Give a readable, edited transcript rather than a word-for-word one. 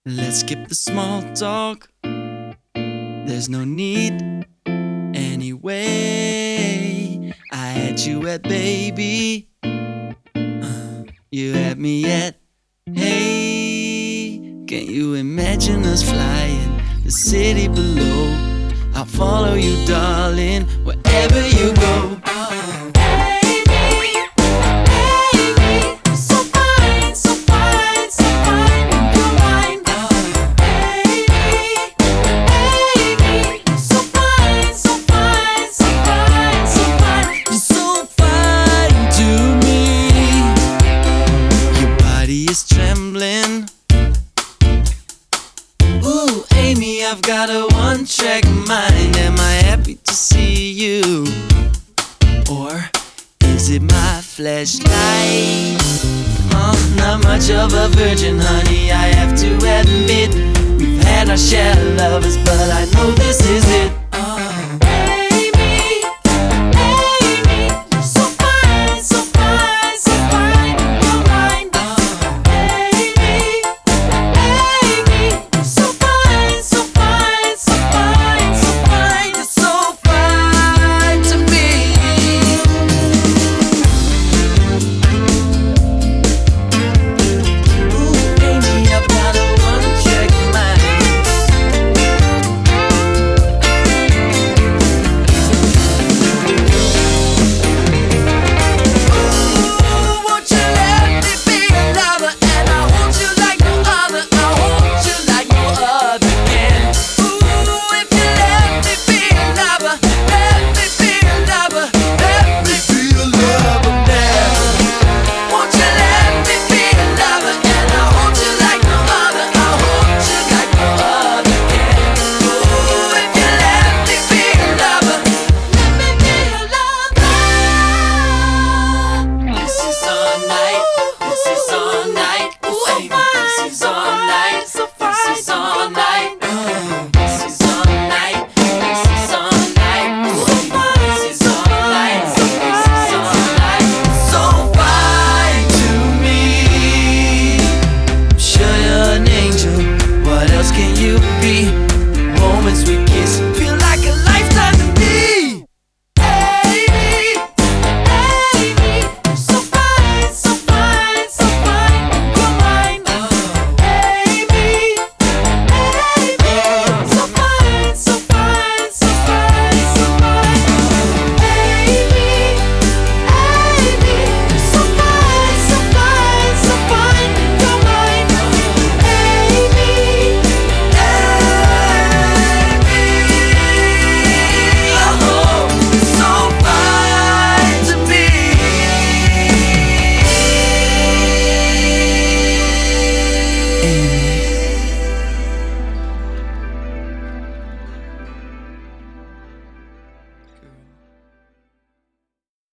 Let's skip the small talk. There's no need anyway. I had you at baby. You had me at hey. Can you imagine us flying the city below? I'll follow you, darling, wherever you go. Trembling. Ooh, Amy, I've got a one-track mind. Am I happy to see you? Or is it my flashlight? Not much of a virgin, honey, I have to admit. We've had our share of lovers, but I know this is it. Can you